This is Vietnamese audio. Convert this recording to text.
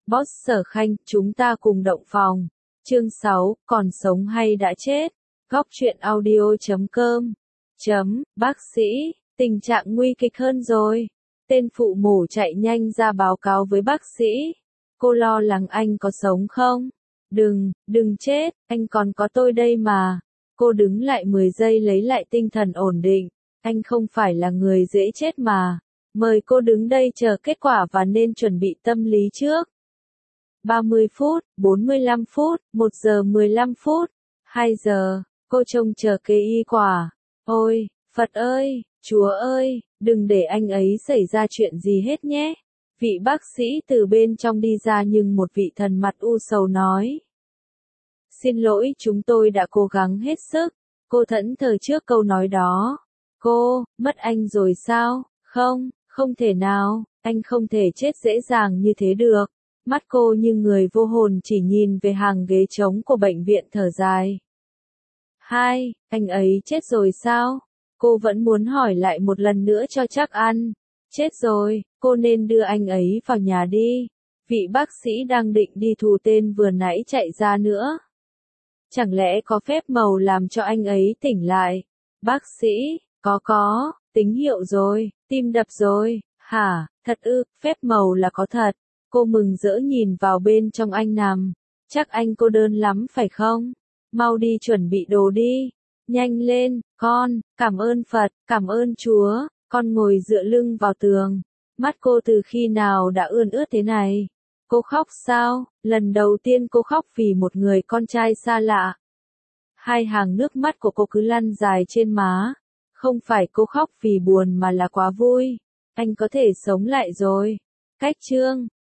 Boss Sở Khanh, chúng ta cùng động phòng. Chương 6, còn sống hay đã chết? Góc truyện audio.com. Bác sĩ, tình trạng nguy kịch hơn rồi. Tên phụ mổ chạy nhanh ra báo cáo với bác sĩ. Cô lo lắng anh có sống không? Đừng chết, anh còn có tôi đây mà. Cô đứng lại 10 giây lấy lại tinh thần ổn định. Anh không phải là người dễ chết mà. Mời cô đứng đây chờ kết quả và nên chuẩn bị tâm lý trước. 30 phút, 45 phút, 1 giờ 15 phút, 2 giờ, cô trông chờ kế y quả. Ôi, Phật ơi, Chúa ơi, đừng để anh ấy xảy ra chuyện gì hết nhé. Vị bác sĩ từ bên trong đi ra nhưng một vị thần mặt u sầu nói. Xin lỗi, chúng tôi đã cố gắng hết sức. Cô thẫn thờ trước câu nói đó. Cô, mất anh rồi sao? Không thể nào, anh không thể chết dễ dàng như thế được. Mắt cô như người vô hồn chỉ nhìn về hàng ghế trống của bệnh viện thở dài. Anh ấy chết rồi sao? Cô vẫn muốn hỏi lại một lần nữa cho chắc ăn. Chết rồi, cô nên đưa anh ấy vào nhà đi. Vị bác sĩ đang định đi thù tên vừa nãy chạy ra nữa. Chẳng lẽ có phép màu làm cho anh ấy tỉnh lại? Bác sĩ, có, tín hiệu rồi, tim đập rồi. Hả, thật ư, phép màu là có thật. Cô mừng rỡ nhìn vào bên trong anh nằm. Chắc anh cô đơn lắm phải không? Mau đi chuẩn bị đồ đi. Nhanh lên, con, cảm ơn Phật, cảm ơn Chúa. Con ngồi dựa lưng vào tường. Mắt cô từ khi nào đã ươn ướt thế này? Cô khóc sao? Lần đầu tiên cô khóc vì một người con trai xa lạ. Hai hàng nước mắt của cô cứ lăn dài trên má. Không phải cô khóc vì buồn mà là quá vui. Anh có thể sống lại rồi. Cách chương